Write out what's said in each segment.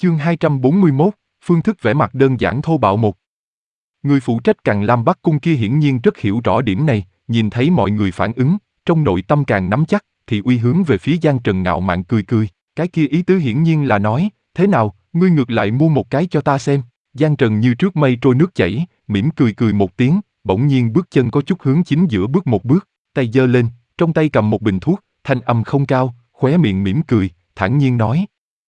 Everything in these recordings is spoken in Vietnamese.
Chương 241, phương thức vẽ mặt đơn giản thô bạo một. Người phụ trách Càn Lam Bắc Cung kia hiển nhiên rất hiểu rõ điểm này, nhìn thấy mọi người phản ứng, trong nội tâm càng nắm chắc, thì uy hướng về phía Giang Trần ngạo mạn cười cười, cái kia ý tứ hiển nhiên là nói, thế nào, ngươi ngược lại mua một cái cho ta xem. Giang Trần như trước mây trôi nước chảy, mỉm cười cười một tiếng, bỗng nhiên bước chân có chút hướng chính giữa bước một bước, tay giơ lên, trong tay cầm một bình thuốc, thanh âm không cao, khóe miệng mỉm cười, thản nhiên nói.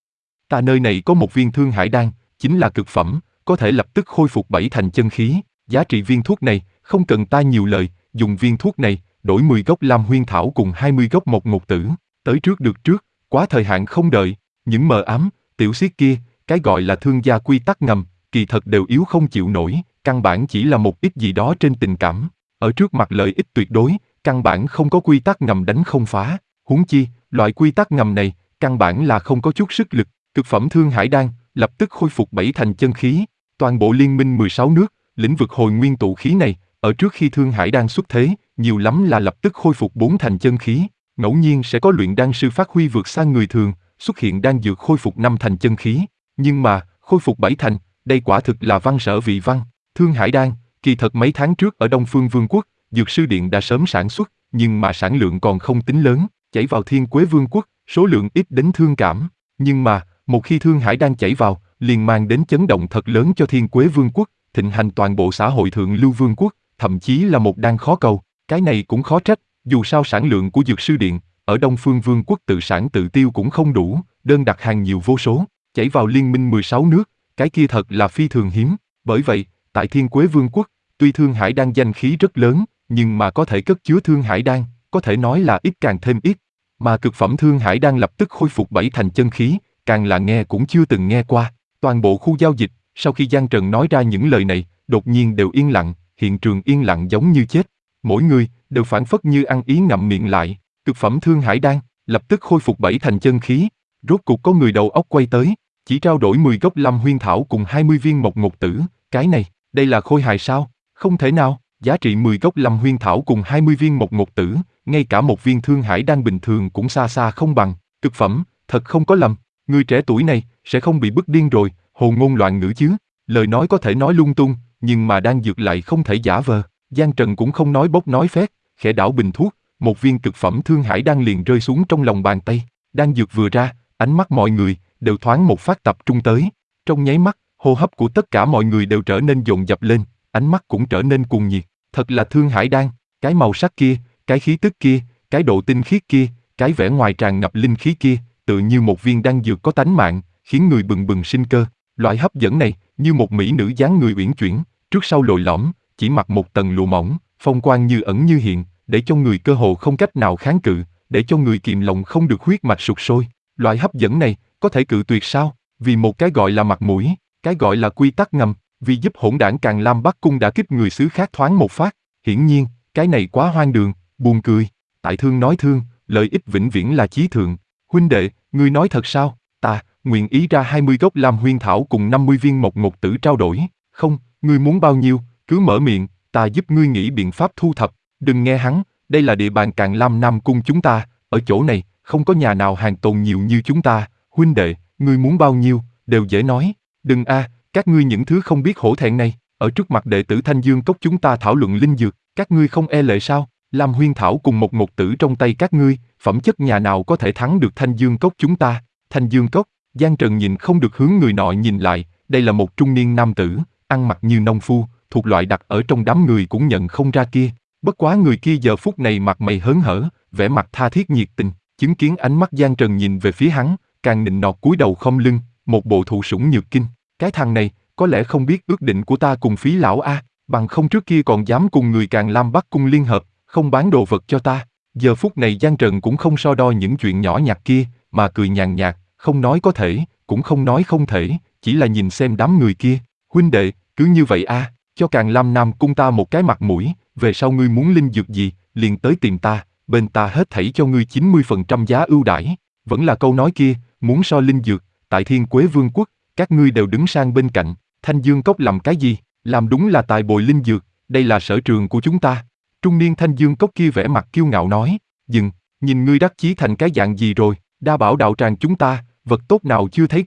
Ta nơi này có một viên Thương Hải Đan, chính là cực phẩm, có thể lập tức khôi phục 7 thành chân khí, giá trị viên thuốc này, không cần ta nhiều lời, dùng viên thuốc này, đổi 10 gốc Lam Huyên Thảo cùng 20 gốc Mộc Ngục Tử, tới trước được trước, quá thời hạn không đợi, những mờ ám, tiểu xiết kia, cái gọi là thương gia quy tắc ngầm, kỳ thật đều yếu không chịu nổi, căn bản chỉ là một ít gì đó trên tình cảm, ở trước mặt lợi ích tuyệt đối, căn bản không có quy tắc ngầm đánh không phá, huống chi, loại quy tắc ngầm này, căn bản là không có chút sức lực. Cực phẩm Thương Hải Đan, lập tức khôi phục 7 thành chân khí, toàn bộ liên minh 16 nước, lĩnh vực hồi nguyên tụ khí này, ở trước khi Thương Hải Đan xuất thế, nhiều lắm là lập tức khôi phục 4 thành chân khí, ngẫu nhiên sẽ có luyện đan sư phát huy vượt xa người thường, xuất hiện đan dược khôi phục 5 thành chân khí, nhưng mà, khôi phục 7 thành, đây quả thực là văn sở vị văn. Thương Hải Đan, kỳ thật mấy tháng trước ở Đông Phương Vương quốc, Dược Sư Điện đã sớm sản xuất, nhưng mà sản lượng còn không tính lớn, chảy vào Thiên Quế Vương quốc, số lượng ít đến thương cảm, nhưng mà, một khi Thương Hải Đan chảy vào, liền mang đến chấn động thật lớn cho Thiên Quế Vương quốc, thịnh hành toàn bộ xã hội Thượng Lưu Vương quốc, thậm chí là một đan khó cầu, cái này cũng khó trách, dù sao sản lượng của Dược Sư Điện, ở Đông Phương Vương quốc tự sản tự tiêu cũng không đủ, đơn đặt hàng nhiều vô số, chảy vào liên minh 16 nước, cái kia thật là phi thường hiếm, bởi vậy, tại Thiên Quế Vương quốc, tuy Thương Hải Đan danh khí rất lớn, nhưng mà có thể cất chứa Thương Hải Đan, có thể nói là ít càng thêm ít, mà cực phẩm Thương Hải Đan lập tức khôi phục 7 thành chân khí, càng là nghe cũng chưa từng nghe qua. Toàn bộ khu giao dịch, sau khi Giang Trần nói ra những lời này, đột nhiên đều yên lặng, hiện trường yên lặng giống như chết. Mỗi người đều phảng phất như ăn ý ngậm miệng lại. Cực phẩm Thương Hải Đan lập tức khôi phục 7 thành chân khí. Rốt cục có người đầu óc quay tới, chỉ trao đổi 10 gốc Lam Huyên Thảo cùng 20 viên Mộc Ngục Tử. Cái này, đây là khôi hài sao? Không thể nào. Giá trị 10 gốc Lam Huyên Thảo cùng 20 viên Mộc Ngục Tử, ngay cả một viên Thương Hải Đan bình thường cũng xa xa không bằng. Cực phẩm, thật không có lầm. Người trẻ tuổi này sẽ không bị bức điên rồi, hồ ngôn loạn ngữ chứ? Lời nói có thể nói lung tung, nhưng mà đan dược lại không thể giả vờ. Giang Trần cũng không nói bốc nói phét, khẽ đảo bình thuốc, một viên cực phẩm Thương Hải Đan liền rơi xuống trong lòng bàn tay. Đan dược vừa ra, ánh mắt mọi người đều thoáng một phát tập trung tới. Trong nháy mắt, hô hấp của tất cả mọi người đều trở nên dồn dập lên, ánh mắt cũng trở nên cuồng nhiệt. Thật là Thương Hải Đan, cái màu sắc kia, cái khí tức kia, cái độ tinh khiết kia, cái vẻ ngoài tràn ngập linh khí kia, tựa như một viên đan dược có tánh mạng, khiến người bừng bừng sinh cơ. Loại hấp dẫn này, như một mỹ nữ dáng người uyển chuyển, trước sau lồi lõm, chỉ mặc một tầng lụa mỏng, phong quang như ẩn như hiện, để cho người cơ hồ không cách nào kháng cự, để cho người kìm lòng không được huyết mạch sụt sôi. Loại hấp dẫn này, có thể cự tuyệt sao? Vì một cái gọi là mặt mũi, cái gọi là quy tắc ngầm, vì giúp hỗn đảng Càn Lam Bắc Cung đã kích người xứ khác thoáng một phát. Hiển nhiên, cái này quá hoang đường, buồn cười. Tại thương nói thương, lợi ích vĩnh viễn là chí thượng. Huynh đệ, ngươi nói thật sao? Ta nguyện ý ra 20 gốc Lam Huyên Thảo cùng 50 viên Mộc Ngục Tử trao đổi. Không, ngươi muốn bao nhiêu, cứ mở miệng, ta giúp ngươi nghĩ biện pháp thu thập. Đừng nghe hắn, đây là địa bàn Càn Lam Nam Cung chúng ta, ở chỗ này, không có nhà nào hàng tồn nhiều như chúng ta. Huynh đệ, ngươi muốn bao nhiêu, đều dễ nói. Đừng các ngươi những thứ không biết hổ thẹn này, ở trước mặt đệ tử Thanh Dương Cốc chúng ta thảo luận linh dược, các ngươi không e lệ sao? Lam Huyên Thảo cùng Mộc Ngục Tử trong tay các ngươi, phẩm chất nhà nào có thể thắng được Thanh Dương Cốc chúng ta? Thanh Dương Cốc, Giang Trần nhìn không được hướng người nọ nhìn lại, đây là một trung niên nam tử, ăn mặc như nông phu, thuộc loại đặt ở trong đám người cũng nhận không ra kia. Bất quá người kia giờ phút này mặt mày hớn hở, vẻ mặt tha thiết nhiệt tình, chứng kiến ánh mắt Giang Trần nhìn về phía hắn, càng nịnh nọt cúi đầu khom lưng, một bộ thụ sủng nhược kinh. Cái thằng này, có lẽ không biết ước định của ta cùng Phí lão bằng không trước kia còn dám cùng người Càn Lam Bắc Cung liên hợp, không bán đồ vật cho ta. Giờ phút này Giang Trần cũng không so đo những chuyện nhỏ nhặt kia, mà cười nhàn nhạt, không nói có thể, cũng không nói không thể, chỉ là nhìn xem đám người kia. Huynh đệ, cứ như vậy cho Càn Lam Nam Cung ta một cái mặt mũi, về sau ngươi muốn linh dược gì, liền tới tìm ta, bên ta hết thảy cho ngươi 90% giá ưu đãi. Vẫn là câu nói kia, muốn so linh dược, tại Thiên Quế Vương quốc, các ngươi đều đứng sang bên cạnh. Thanh Dương Cốc làm cái gì? Làm đúng là tài bồi linh dược, đây là sở trường của chúng ta. Trung niên Thanh Dương Cốc kia vẻ mặt kiêu ngạo nói, dừng, nhìn ngươi đắc chí thành cái dạng gì rồi, đa bảo đạo tràng chúng ta, vật tốt nào chưa thấy qua.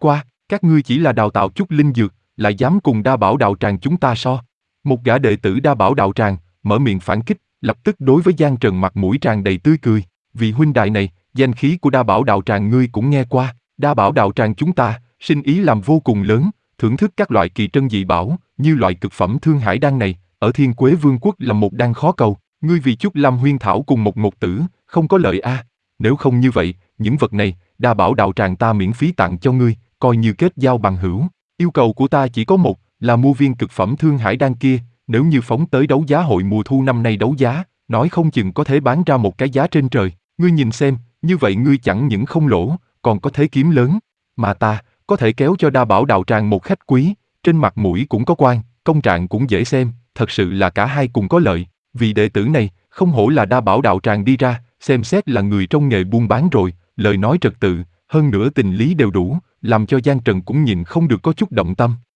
Các ngươi chỉ là đào tạo chút linh dược, lại dám cùng Đa Bảo đạo tràng chúng ta so. Một gã đệ tử Đa Bảo đạo tràng, mở miệng phản kích, lập tức đối với Giang Trần mặt mũi tràn đầy tươi cười. Vị huynh đài này, danh khí của Đa Bảo đạo tràng ngươi cũng nghe qua, Đa Bảo đạo tràng chúng ta, sinh ý làm vô cùng lớn, thưởng thức các loại kỳ trân dị bảo, như loại cực phẩm thương hải đan này, ở Thiên Quế Vương quốc là một đan khó cầu, ngươi vì chút Lam Huyên Thảo cùng một ngột tử, không có lợi a. Nếu không như vậy, những vật này, Đa Bảo đạo tràng ta miễn phí tặng cho ngươi, coi như kết giao bằng hữu. Yêu cầu của ta chỉ có một, là mua viên cực phẩm thương hải đan kia, nếu như phóng tới đấu giá hội mùa thu năm nay đấu giá, nói không chừng có thể bán ra một cái giá trên trời. Ngươi nhìn xem, như vậy ngươi chẳng những không lỗ, còn có thế kiếm lớn. Mà ta, có thể kéo cho Đa Bảo đạo tràng một khách quý, trên mặt mũi cũng có quan, công trạng cũng dễ xem, thật sự là cả hai cùng có lợi. Vì đệ tử này, không hổ là Đa Bảo đạo tràng đi ra, xem xét là người trong nghề buôn bán rồi, lời nói trật tự, hơn nữa tình lý đều đủ, làm cho Giang Trần cũng nhìn không được có chút động tâm.